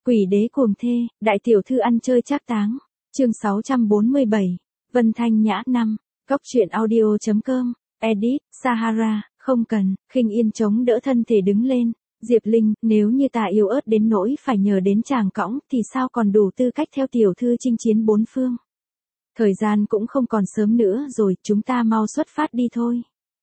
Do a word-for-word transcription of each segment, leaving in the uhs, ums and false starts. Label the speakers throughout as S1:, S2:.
S1: Quỷ đế cuồng thê, đại tiểu thư ăn chơi trác táng. Chương sáu trăm bốn mươi bảy. Vân Thanh Nhã năm. Cốc truyện audio.com. Edit, Sahara, không cần. Khinh Yên chống đỡ thân thể đứng lên. Diệp Linh, nếu như ta yếu ớt đến nỗi phải nhờ đến chàng cõng thì sao còn đủ tư cách theo tiểu thư chinh chiến bốn phương. Thời gian cũng không còn sớm nữa rồi, chúng ta mau xuất phát đi thôi.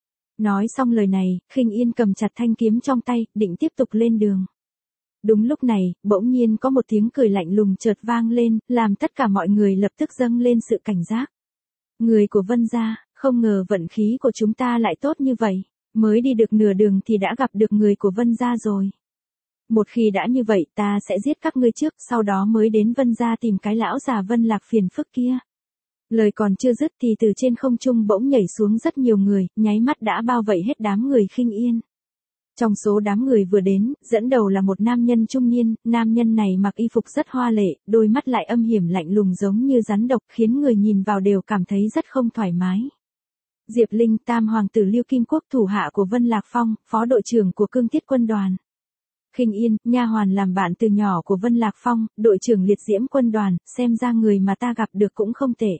S1: Nói xong lời này, Khinh Yên cầm chặt thanh kiếm trong tay, định tiếp tục lên đường. Đúng lúc này, bỗng nhiên có một tiếng cười lạnh lùng chợt vang lên, làm tất cả mọi người lập tức dâng lên sự cảnh giác. Người của Vân gia, không ngờ vận khí của chúng ta lại tốt như vậy, mới đi được nửa đường thì đã gặp được người của Vân gia rồi. Một khi đã như vậy ta sẽ giết các ngươi trước, sau đó mới đến Vân gia tìm cái lão già Vân Lạc phiền phức kia. Lời còn chưa dứt thì từ trên không trung bỗng nhảy xuống rất nhiều người, nháy mắt đã bao vây hết đám người Khinh Yên. Trong số đám người vừa đến, dẫn đầu là một nam nhân trung niên, nam nhân này mặc y phục rất hoa lệ, đôi mắt lại âm hiểm lạnh lùng giống như rắn độc, khiến người nhìn vào đều cảm thấy rất không thoải mái. Diệp Linh, tam hoàng tử Lưu Kim Quốc, thủ hạ của Vân Lạc Phong, phó đội trưởng của Cương Tiết quân đoàn. Khinh Yên, nha hoàn làm bạn từ nhỏ của Vân Lạc Phong, đội trưởng liệt diễm quân đoàn, xem ra người mà ta gặp được cũng không tệ.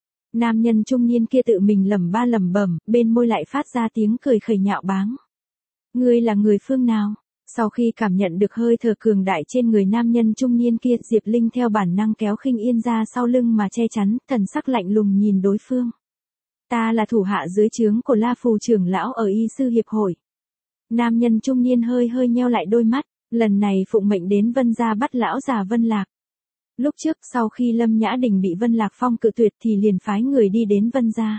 S1: Nam nhân trung niên kia tự mình lẩm ba lẩm bẩm, bên môi lại phát ra tiếng cười khẩy nhạo báng. Ngươi là người phương nào? Sau khi cảm nhận được hơi thở cường đại trên người nam nhân trung niên kia, Diệp Linh theo bản năng kéo Khinh Yên ra sau lưng mà che chắn, thần sắc lạnh lùng nhìn đối phương. Ta là thủ hạ dưới trướng của La Phù trưởng lão ở Y sư hiệp hội. Nam nhân trung niên hơi hơi nheo lại đôi mắt, lần này phụng mệnh đến Vân gia bắt lão già Vân Lạc. Lúc trước sau khi Lâm Nhã Đình bị Vân Lạc Phong cự tuyệt thì liền phái người đi đến Vân gia.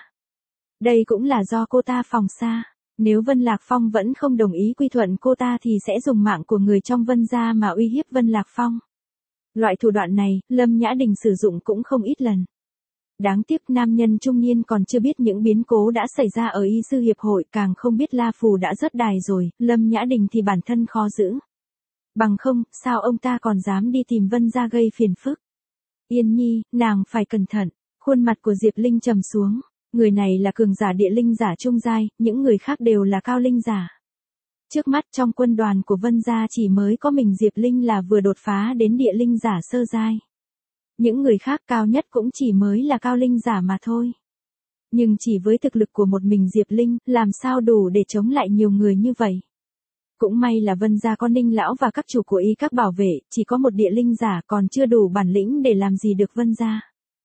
S1: Đây cũng là do cô ta phòng xa. Nếu Vân Lạc Phong vẫn không đồng ý quy thuận cô ta thì sẽ dùng mạng của người trong Vân gia mà uy hiếp Vân Lạc Phong. Loại thủ đoạn này, Lâm Nhã Đình sử dụng cũng không ít lần. Đáng tiếc nam nhân trung niên còn chưa biết những biến cố đã xảy ra ở Y sư hiệp hội, càng không biết La Phù đã rớt đài rồi, Lâm Nhã Đình thì bản thân khó giữ. Bằng không, sao ông ta còn dám đi tìm Vân gia gây phiền phức. Yên Nhi, nàng phải cẩn thận. Khuôn mặt của Diệp Linh trầm xuống. Người này là cường giả địa linh giả trung giai, những người khác đều là cao linh giả. Trước mắt trong quân đoàn của Vân gia chỉ mới có mình Diệp Linh là vừa đột phá đến địa linh giả sơ giai. Những người khác cao nhất cũng chỉ mới là cao linh giả mà thôi. Nhưng chỉ với thực lực của một mình Diệp Linh, làm sao đủ để chống lại nhiều người như vậy. Cũng may là Vân gia có Ninh lão và các chủ của y các bảo vệ, chỉ có một địa linh giả còn chưa đủ bản lĩnh để làm gì được Vân gia.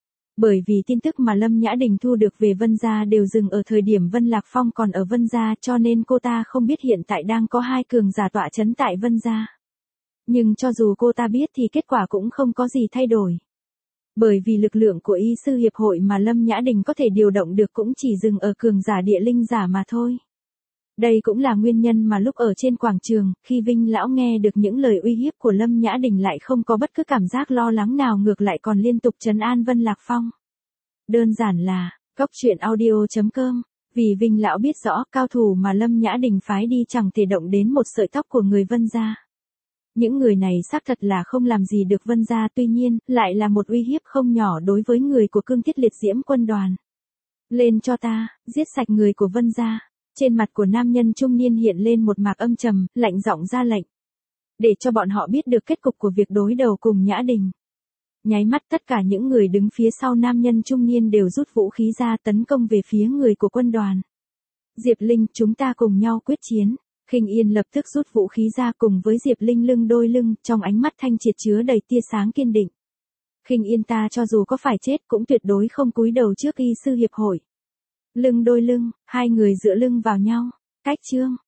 S1: Bởi vì tin tức mà Lâm Nhã Đình thu được về Vân gia đều dừng ở thời điểm Vân Lạc Phong còn ở Vân gia, cho nên cô ta không biết hiện tại đang có hai cường giả tọa chấn tại Vân gia. Nhưng cho dù cô ta biết thì kết quả cũng không có gì thay đổi. Bởi vì lực lượng của Y sư hiệp hội mà Lâm Nhã Đình có thể điều động được cũng chỉ dừng ở cường giả địa linh giả mà thôi. Đây cũng là nguyên nhân mà lúc ở trên quảng trường, khi Vinh lão nghe được những lời uy hiếp của Lâm Nhã Đình lại không có bất cứ cảm giác lo lắng nào, ngược lại còn liên tục trấn an Vân Lạc Phong. Đơn giản là, cốc truyện audio.com, vì Vinh lão biết rõ cao thủ mà Lâm Nhã Đình phái đi chẳng thể động đến một sợi tóc của người Vân gia. Những người này xác thật là không làm gì được Vân gia, tuy nhiên, lại là một uy hiếp không nhỏ đối với người của Cương Tiết liệt diễm quân đoàn. Lên cho ta, giết sạch người của Vân gia. Trên mặt của nam nhân trung niên hiện lên một mạc âm trầm, lạnh giọng ra lệnh. Để cho bọn họ biết được kết cục của việc đối đầu cùng Nhã Đình. Nháy mắt tất cả những người đứng phía sau nam nhân trung niên đều rút vũ khí ra tấn công về phía người của quân đoàn. Diệp Linh, chúng ta cùng nhau quyết chiến. Khinh Yên lập tức rút vũ khí ra cùng với Diệp Linh lưng đôi lưng, trong ánh mắt thanh triệt chứa đầy tia sáng kiên định. Khinh Yên, ta cho dù có phải chết cũng tuyệt đối không cúi đầu trước Y sư hiệp hội. Lưng đôi lưng, hai người dựa lưng vào nhau. Cách chương.